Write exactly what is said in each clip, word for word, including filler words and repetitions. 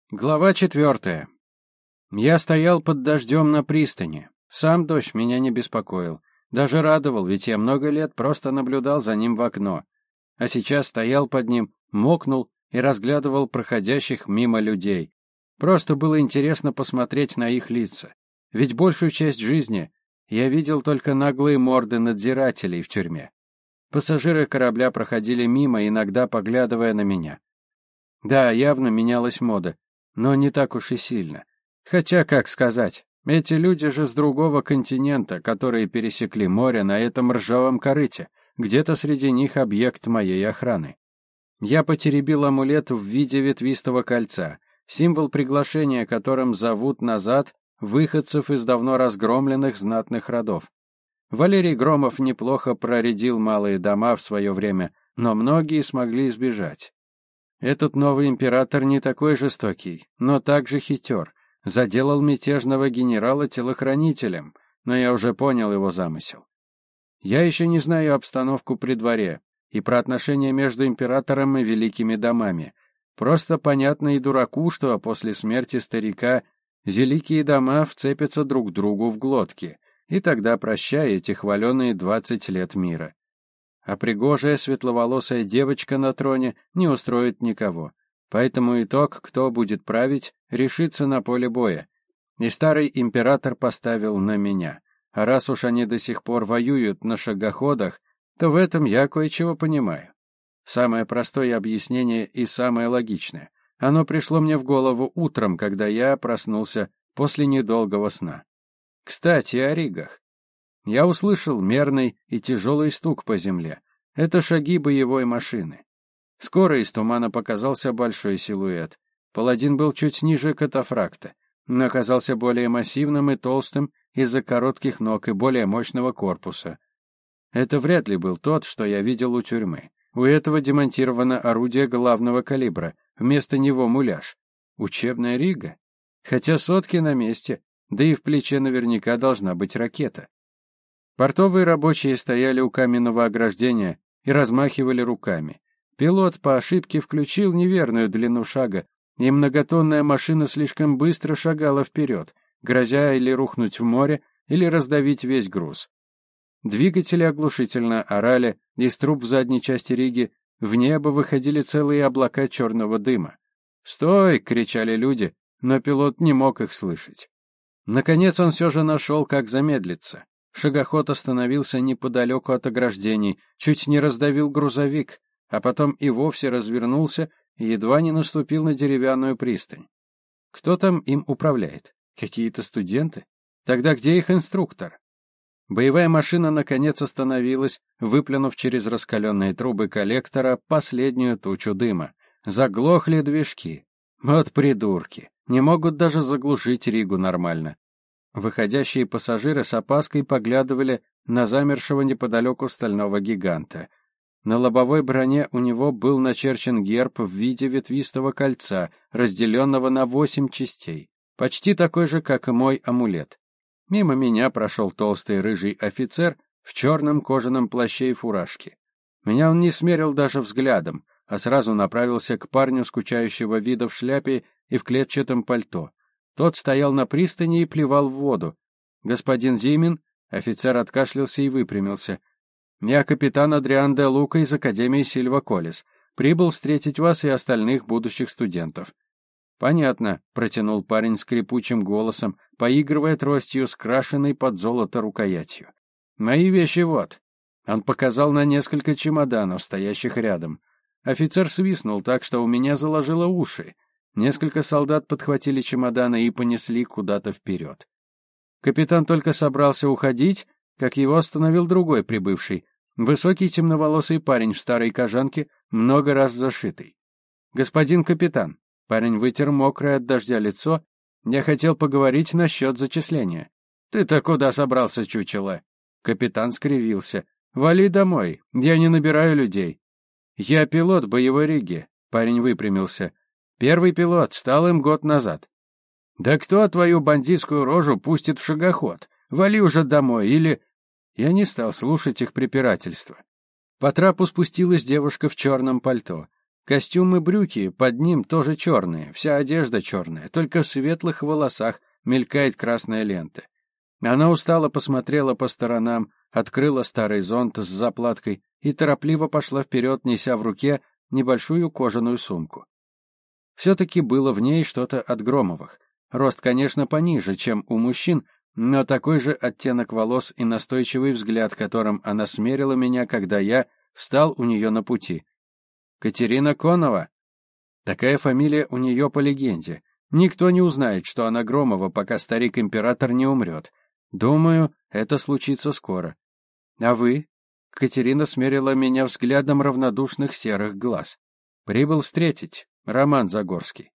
Глава четвертая. Я стоял под дождем на пристани. Сам дождь меня не беспокоил. Даже радовал, ведь я много лет просто наблюдал за ним в окно. А сейчас стоял под ним, мокнул и разглядывал проходящих мимо людей. Просто было интересно посмотреть на их лица. Ведь большую часть жизни я видел только наглые морды надзирателей в тюрьме. Пассажиры корабля проходили мимо, иногда поглядывая на меня. Да, явно менялась мода. Но не так уж и сильно. Хотя, как сказать, эти люди же с другого континента, которые пересекли море на этом ржавом корыте. Где-то среди них объект моей охраны. Я потеребил амулет в виде ветвистого кольца, символ приглашения, которым зовут назад выходцев из давно разгромленных знатных родов. Валерий Громов неплохо проредил малые дома в свое время, но многие смогли избежать. Этот новый император не такой жестокий, но также хитер. Заделал мятежного генерала телохранителем, но я уже понял его замысел. Я еще не знаю обстановку при дворе и про отношения между императором и великими домами. Просто понятно и дураку, что после смерти старика великие дома вцепятся друг другу в глотки, и тогда прощай эти хваленые двадцать лет мира. А пригожая светловолосая девочка на троне не устроит никого. Поэтому итог, кто будет править, решится на поле боя. И старый император поставил на меня. А раз уж они до сих пор воюют на шагоходах, то в этом я кое-чего понимаю. Самое простое объяснение и самое логичное. Оно пришло мне в голову утром, когда я проснулся после недолгого сна. Кстати, о ригах. Я услышал мерный и тяжелый стук по земле. Это шаги боевой машины. Скоро из тумана показался большой силуэт. Паладин был чуть ниже катафракта, но оказался более массивным и толстым из-за коротких ног и более мощного корпуса. Это вряд ли был тот, что я видел у тюрьмы. У этого демонтировано орудие главного калибра, вместо него муляж. Учебная рига? Хотя сотки на месте, да и в плече наверняка должна быть ракета. Портовые рабочие стояли у каменного ограждения и размахивали руками. Пилот по ошибке включил неверную длину шага, и многотонная машина слишком быстро шагала вперед, грозя или рухнуть в море, или раздавить весь груз. Двигатели оглушительно орали, из труб в задней части риги в небо выходили целые облака черного дыма. «Стой!» — кричали люди, но пилот не мог их слышать. Наконец он все же нашел, как замедлиться. Шагоход остановился неподалеку от ограждений, чуть не раздавил грузовик, а потом и вовсе развернулся и едва не наступил на деревянную пристань. Кто там им управляет? Какие-то студенты? Тогда где их инструктор? Боевая машина наконец остановилась, выплюнув через раскаленные трубы коллектора последнюю тучу дыма. Заглохли движки. Вот придурки. Не могут даже заглушить ригу нормально. Выходящие пассажиры с опаской поглядывали на замершего неподалеку стального гиганта. На лобовой броне у него был начерчен герб в виде ветвистого кольца, разделенного на восемь частей, почти такой же, как и мой амулет. Мимо меня прошел толстый рыжий офицер в черном кожаном плаще и фуражке. Меня он не смерил даже взглядом, а сразу направился к парню скучающего вида в шляпе и в клетчатом пальто. Тот стоял на пристани и плевал в воду. «Господин Зимин?» Офицер откашлялся и выпрямился. «Я капитан Адриан де Лука из Академии Сильва Колес. Прибыл встретить вас и остальных будущих студентов». «Понятно», — протянул парень скрипучим голосом, поигрывая тростью с крашенной под золото рукоятью. «Мои вещи вот». Он показал на несколько чемоданов, стоящих рядом. Офицер свистнул так, что у меня заложило уши. Несколько солдат подхватили чемоданы и понесли куда-то вперед. Капитан только собрался уходить, как его остановил другой прибывший, высокий темноволосый парень в старой кожанке, много раз зашитый. «Господин капитан», — парень вытер мокрое от дождя лицо, — «я хотел поговорить насчет зачисления». «Ты-то куда собрался, чучело?» Капитан скривился. «Вали домой, я не набираю людей». «Я пилот боевой риги», — парень выпрямился. «Первый пилот, стал им год назад». «Да кто твою бандитскую рожу пустит в шагоход? Вали уже домой, или...» Я не стал слушать их препирательства. По трапу спустилась девушка в черном пальто. Костюм и брюки под ним тоже черные, вся одежда черная, только в светлых волосах мелькает красная лента. Она устало посмотрела по сторонам, открыла старый зонт с заплаткой и торопливо пошла вперед, неся в руке небольшую кожаную сумку. Все-таки было в ней что-то от Громовых. Рост, конечно, пониже, чем у мужчин, но такой же оттенок волос и настойчивый взгляд, которым она смерила меня, когда я встал у нее на пути. Катерина Конова. Такая фамилия у нее по легенде. Никто не узнает, что она Громова, пока старик-император не умрет. Думаю, это случится скоро. А вы? Катерина смерила меня взглядом равнодушных серых глаз. Прибыл встретить. Роман Загорский.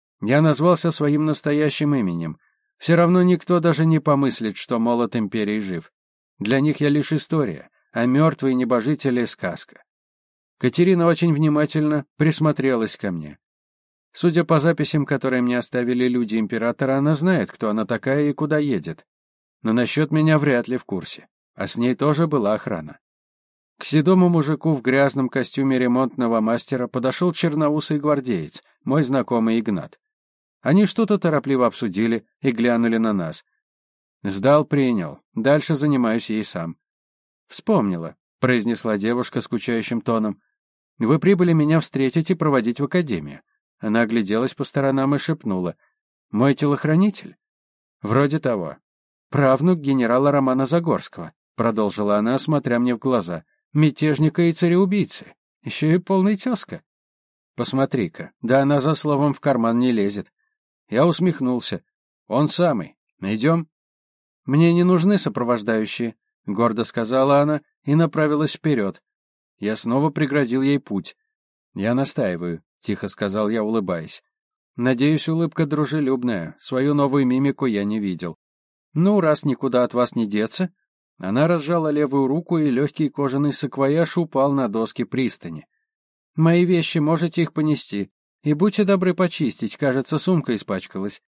Я назвался своим настоящим именем. Все равно никто даже не помыслит, что молот империи жив. Для них я лишь история, а мертвые небожители — сказка. Катерина очень внимательно присмотрелась ко мне. Судя по записям, которые мне оставили люди императора, она знает, кто она такая и куда едет. Но насчет меня вряд ли в курсе. А с ней тоже была охрана. К седому мужику в грязном костюме ремонтного мастера подошел черноусый гвардеец, мой знакомый Игнат. Они что-то торопливо обсудили и глянули на нас. Сдал, принял. Дальше занимаюсь ей сам. «Вспомнила», — произнесла девушка скучающим тоном. «Вы прибыли меня встретить и проводить в академию». Она огляделась по сторонам и шепнула. «Мой телохранитель?» «Вроде того. Правнук генерала Романа Загорского», — продолжила она, смотря мне в глаза. «Мятежника и цареубийцы. Еще и полный тезка». «Посмотри-ка, да она за словом в карман не лезет». Я усмехнулся. «Он самый. Идем?» «Мне не нужны сопровождающие», — гордо сказала она и направилась вперед. Я снова преградил ей путь. «Я настаиваю», — тихо сказал я, улыбаясь. «Надеюсь, улыбка дружелюбная. Свою новую мимику я не видел». «Ну, раз никуда от вас не деться...» Она разжала левую руку, и легкий кожаный саквояж упал на доски пристани. «Мои вещи, можете их понести. И будьте добры почистить, кажется, сумка испачкалась».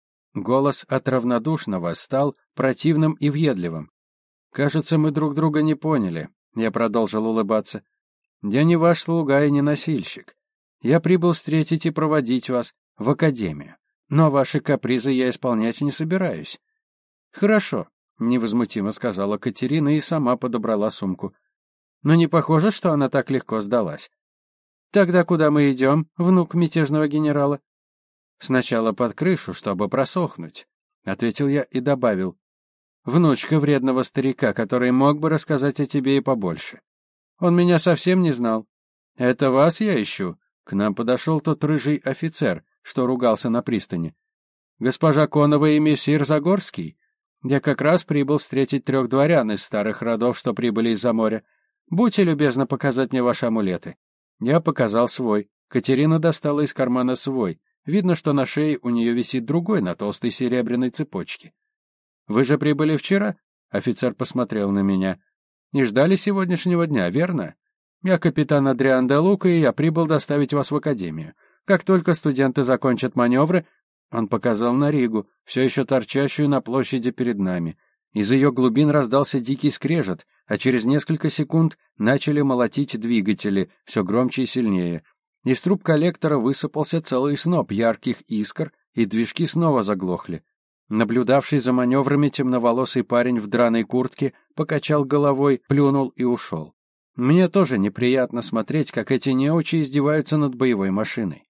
Голос от равнодушного стал противным и въедливым. «Кажется, мы друг друга не поняли», — я продолжил улыбаться. «Я не ваш слуга и не носильщик. Я прибыл встретить и проводить вас в академию. Но ваши капризы я исполнять не собираюсь». «Хорошо», — невозмутимо сказала Катерина и сама подобрала сумку. «Но не похоже, что она так легко сдалась». «Тогда куда мы идем, внук мятежного генерала?» «Сначала под крышу, чтобы просохнуть», — ответил я и добавил. «Внучка вредного старика, который мог бы рассказать о тебе и побольше. Он меня совсем не знал. Это вас я ищу». К нам подошел тот рыжий офицер, что ругался на пристани. «Госпожа Конова и мессир Загорский? Я как раз прибыл встретить трех дворян из старых родов, что прибыли из-за моря. Будьте любезны показать мне ваши амулеты». Я показал свой. Катерина достала из кармана свой. Видно, что на шее у нее висит другой на толстой серебряной цепочке. «Вы же прибыли вчера?» Офицер посмотрел на меня. «Не ждали сегодняшнего дня, верно? Я капитан Адриан де Лука, и я прибыл доставить вас в академию. Как только студенты закончат маневры...» Он показал на Ригу, все еще торчащую на площади перед нами. Из ее глубин раздался дикий скрежет, а через несколько секунд начали молотить двигатели, все громче и сильнее. Из труб коллектора высыпался целый сноп ярких искр, и движки снова заглохли. Наблюдавший за маневрами темноволосый парень в драной куртке покачал головой, плюнул и ушел. Мне тоже неприятно смотреть, как эти неучи издеваются над боевой машиной.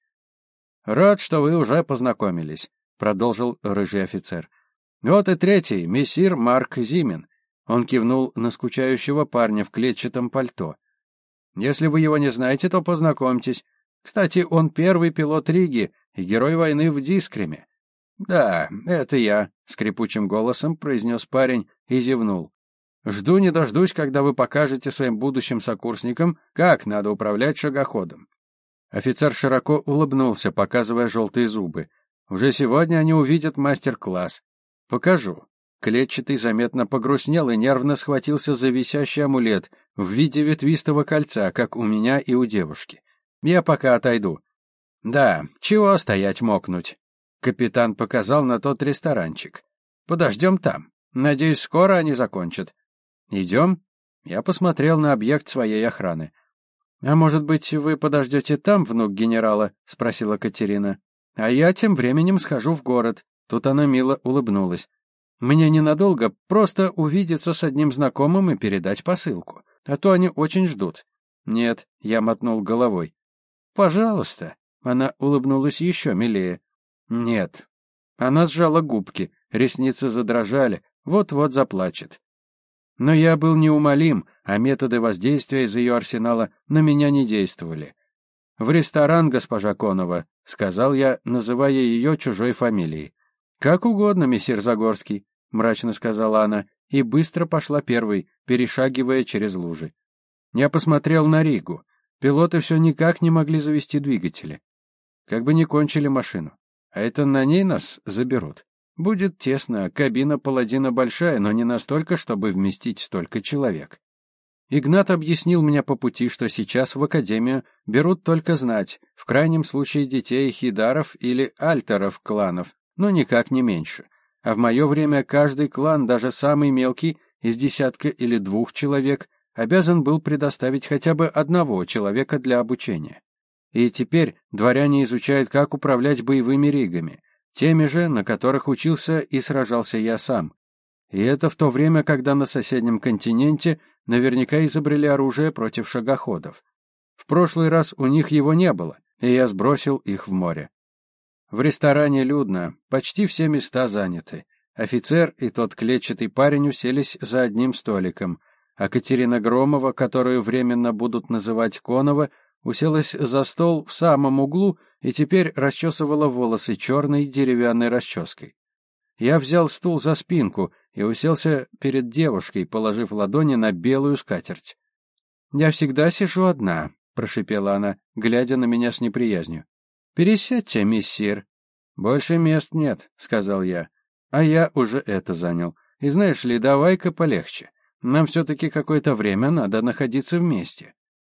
«Рад, что вы уже познакомились», — продолжил рыжий офицер. «Вот и третий, мессир Марк Зимин». Он кивнул на скучающего парня в клетчатом пальто. «Если вы его не знаете, то познакомьтесь. Кстати, он первый пилот Риги и герой войны в Дискреме». «Да, это я», — скрипучим голосом произнес парень и зевнул. «Жду не дождусь, когда вы покажете своим будущим сокурсникам, как надо управлять шагоходом». Офицер широко улыбнулся, показывая желтые зубы. «Уже сегодня они увидят мастер-класс. Покажу». Клетчатый заметно погрустнел и нервно схватился за висящий амулет в виде ветвистого кольца, как у меня и у девушки. «Я пока отойду». «Да, чего стоять мокнуть?» Капитан показал на тот ресторанчик. «Подождем там. Надеюсь, скоро они закончат». «Идем?» Я посмотрел на объект своей охраны. «А может быть, вы подождете там, внук генерала?» — спросила Катерина. «А я тем временем схожу в город». Тут она мило улыбнулась. «Мне ненадолго, просто увидеться с одним знакомым и передать посылку. А то они очень ждут». «Нет», — я мотнул головой. «Пожалуйста». Она улыбнулась еще милее. «Нет». Она сжала губки, ресницы задрожали, вот-вот заплачет. Но я был неумолим, а методы воздействия из ее арсенала на меня не действовали. «В ресторан, госпожа Конова», — сказал я, называя ее чужой фамилией. «Как угодно, месье Загорский», — мрачно сказала она, и быстро пошла первой, перешагивая через лужи. Я посмотрел на Ригу. Пилоты все никак не могли завести двигатели. Как бы не кончили машину. А это на ней нас заберут. Будет тесно, кабина паладина большая, но не настолько, чтобы вместить столько человек. Игнат объяснил мне по пути, что сейчас в академию берут только знать, в крайнем случае детей хидаров или альтеров кланов, но никак не меньше. А в мое время каждый клан, даже самый мелкий, из десятка или двух человек, обязан был предоставить хотя бы одного человека для обучения. И теперь дворяне изучают, как управлять боевыми ригами, теми же, на которых учился и сражался я сам. И это в то время, когда на соседнем континенте наверняка изобрели оружие против шагоходов. В прошлый раз у них его не было, и я сбросил их в море. В ресторане людно, почти все места заняты. Офицер и тот клетчатый парень уселись за одним столиком, а Катерина Громова, которую временно будут называть Конова, уселась за стол в самом углу и теперь расчесывала волосы черной деревянной расческой. Я взял стул за спинку и уселся перед девушкой, положив ладони на белую скатерть. «Я всегда сижу одна», — прошипела она, глядя на меня с неприязнью. «Пересядьте, миссир». «Больше мест нет», — сказал я. «А я уже это занял. И знаешь ли, давай-ка полегче. Нам все-таки какое-то время надо находиться вместе».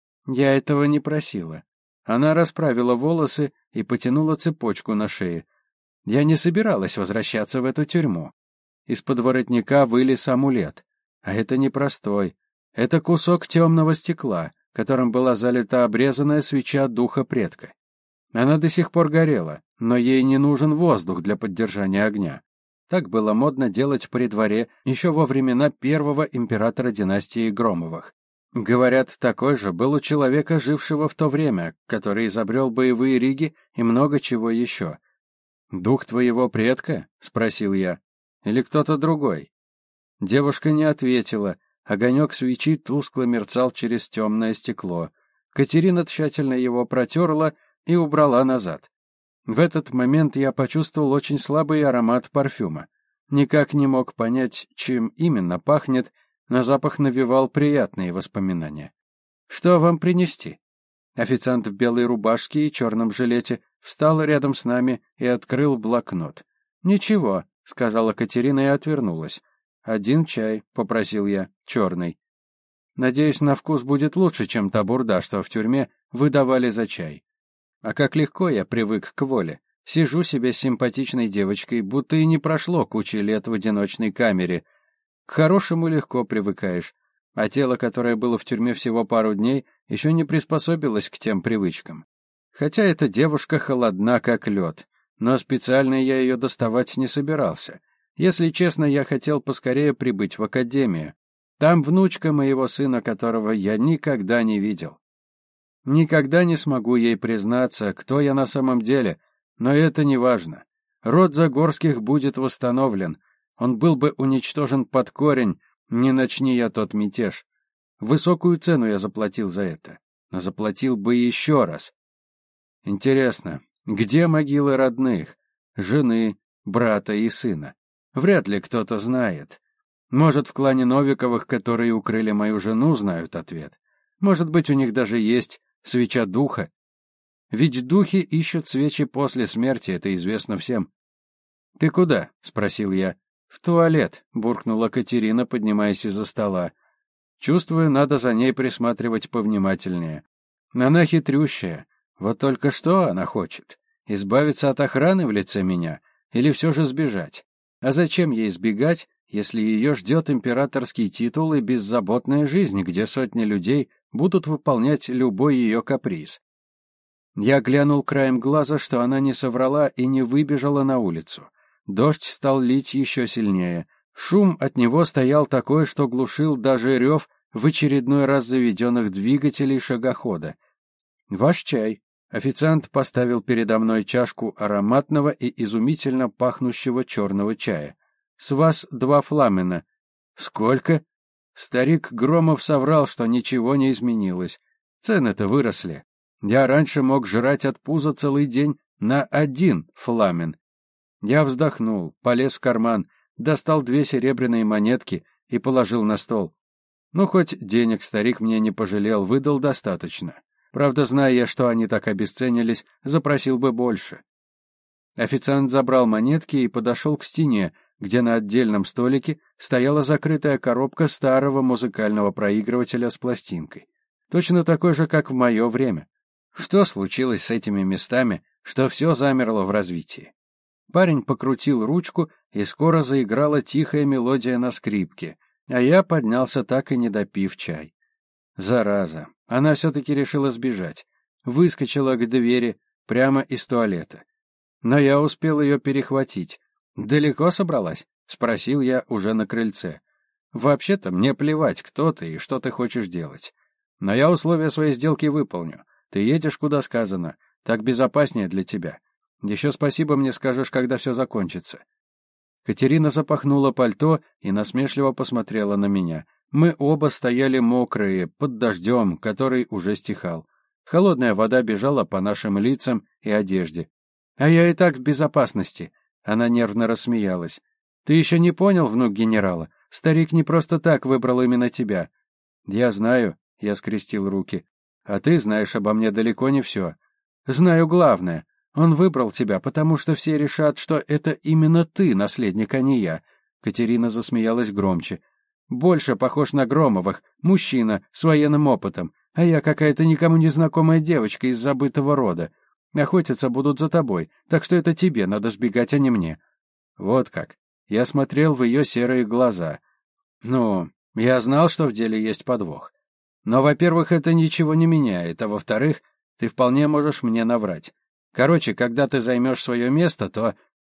Я этого не просила. Она расправила волосы и потянула цепочку на шее. Я не собиралась возвращаться в эту тюрьму. Из-под воротника вылез амулет. А это не простой. Это кусок темного стекла, которым была залита обрезанная свеча духа предка. Она до сих пор горела, но ей не нужен воздух для поддержания огня. Так было модно делать при дворе еще во времена первого императора династии Громовых. Говорят, такой же был у человека, жившего в то время, который изобрел боевые риги и много чего еще. «Дух твоего предка?» — спросил я. «Или кто-то другой?» Девушка не ответила. Огонек свечи тускло мерцал через темное стекло. Катерина тщательно его протерла и убрала назад. В этот момент я почувствовал очень слабый аромат парфюма. Никак не мог понять, чем именно пахнет, но запах навевал приятные воспоминания. «Что вам принести?» Официант в белой рубашке и черном жилете встал рядом с нами и открыл блокнот. «Ничего», — сказала Катерина и отвернулась. «Один чай», — попросил я, — «черный». «Надеюсь, на вкус будет лучше, чем та бурда, что в тюрьме выдавали за чай». А как легко я привык к воле. Сижу себе с симпатичной девочкой, будто и не прошло кучи лет в одиночной камере. К хорошему легко привыкаешь, а тело, которое было в тюрьме всего пару дней, еще не приспособилось к тем привычкам. Хотя эта девушка холодна, как лед, но специально я ее доставать не собирался. Если честно, я хотел поскорее прибыть в академию. Там внучка моего сына, которого я никогда не видел. Никогда не смогу ей признаться, кто я на самом деле, но это не важно. Род Загорских будет восстановлен. Он был бы уничтожен под корень, не начни я тот мятеж. Высокую цену я заплатил за это, но заплатил бы еще раз. Интересно, где могилы родных, жены, брата и сына? Вряд ли кто-то знает. Может, в клане Новиковых, которые укрыли мою жену, знают ответ. Может быть, у них даже есть свеча духа. Ведь духи ищут свечи после смерти, это известно всем. «Ты куда?» — спросил я. «В туалет», — буркнула Катерина, поднимаясь из-за стола. Чувствую, надо за ней присматривать повнимательнее. Она хитрющая. Вот только что она хочет? Избавиться от охраны в лице меня? Или все же сбежать? А зачем ей сбегать, если ее ждет императорский титул и беззаботная жизнь, где сотни людей будут выполнять любой ее каприз. Я глянул краем глаза, что она не соврала и не выбежала на улицу. Дождь стал лить еще сильнее. Шум от него стоял такой, что глушил даже рев в очередной раз заведенных двигателей шагохода. «Ваш чай». Официант поставил передо мной чашку ароматного и изумительно пахнущего черного чая. «С вас два фламена». «Сколько?» Старик Громов соврал, что ничего не изменилось. Цены-то выросли. Я раньше мог жрать от пуза целый день на один фламен. Я вздохнул, полез в карман, достал две серебряные монетки и положил на стол. Ну, хоть денег старик мне не пожалел, выдал достаточно. Правда, зная я, что они так обесценились, запросил бы больше. Официант забрал монетки и подошел к стене, где на отдельном столике стояла закрытая коробка старого музыкального проигрывателя с пластинкой. Точно такой же, как в мое время. Что случилось с этими местами, что все замерло в развитии? Парень покрутил ручку, и скоро заиграла тихая мелодия на скрипке, а я поднялся, так и не допив чай. Зараза, она все-таки решила сбежать. Выскочила к двери прямо из туалета. Но я успел ее перехватить. «Далеко собралась?» — спросил я уже на крыльце. «Вообще-то мне плевать, кто ты и что ты хочешь делать. Но я условия своей сделки выполню. Ты едешь, куда сказано. Так безопаснее для тебя. Еще спасибо мне скажешь, когда все закончится». Катерина запахнула пальто и насмешливо посмотрела на меня. Мы оба стояли мокрые, под дождем, который уже стихал. Холодная вода бежала по нашим лицам и одежде. «А я и так в безопасности». Она нервно рассмеялась. «Ты еще не понял, внук генерала? Старик не просто так выбрал именно тебя». «Я знаю», — я скрестил руки. «А ты знаешь обо мне далеко не все». «Знаю главное. Он выбрал тебя, потому что все решат, что это именно ты, наследник, а не я». Катерина засмеялась громче. «Больше похож на Громовых, мужчина с военным опытом, а я какая-то никому не знакомая девочка из забытого рода. Охотиться будут за тобой, так что это тебе надо сбегать, а не мне». Вот как. Я смотрел в ее серые глаза. Ну, я знал, что в деле есть подвох. Но, во-первых, это ничего не меняет, а во-вторых, ты вполне можешь мне наврать. Короче, когда ты займешь свое место, то...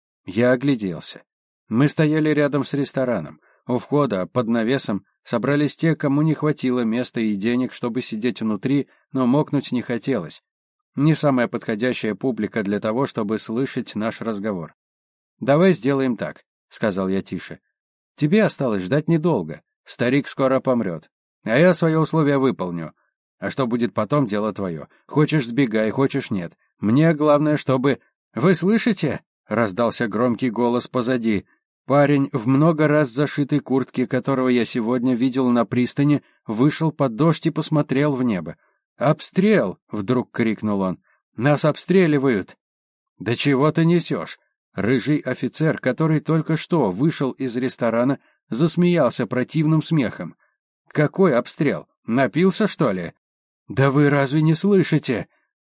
Я огляделся. Мы стояли рядом с рестораном. У входа, под навесом, собрались те, кому не хватило места и денег, чтобы сидеть внутри, но мокнуть не хотелось. Не самая подходящая публика для того, чтобы слышать наш разговор. «Давай сделаем так», — сказал я тише. «Тебе осталось ждать недолго. Старик скоро помрет. А я свои условия выполню. А что будет потом, дело твое. Хочешь — сбегай, хочешь — нет. Мне главное, чтобы...» «Вы слышите?» — раздался громкий голос позади. Парень в много раз зашитой куртке, которого я сегодня видел на пристани, вышел под дождь и посмотрел в небо. «Обстрел!» — вдруг крикнул он. «Нас обстреливают!» «Да чего ты несешь?» Рыжий офицер, который только что вышел из ресторана, засмеялся противным смехом. «Какой обстрел? Напился, что ли?» «Да вы разве не слышите?»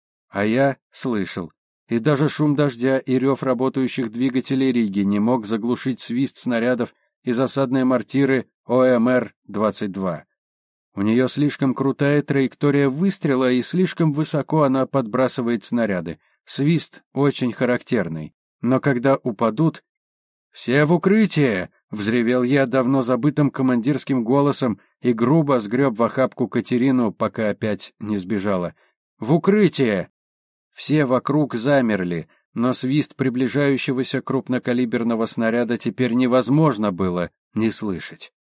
А я слышал. И даже шум дождя и рев работающих двигателей Риги не мог заглушить свист снарядов из осадной мортиры О М Р двадцать два. У нее слишком крутая траектория выстрела, и слишком высоко она подбрасывает снаряды. Свист очень характерный. Но когда упадут... «Все в укрытие!» — взревел я давно забытым командирским голосом и грубо сгреб в охапку Катерину, пока опять не сбежала. «В укрытие!» Все вокруг замерли, но свист приближающегося крупнокалиберного снаряда теперь невозможно было не слышать.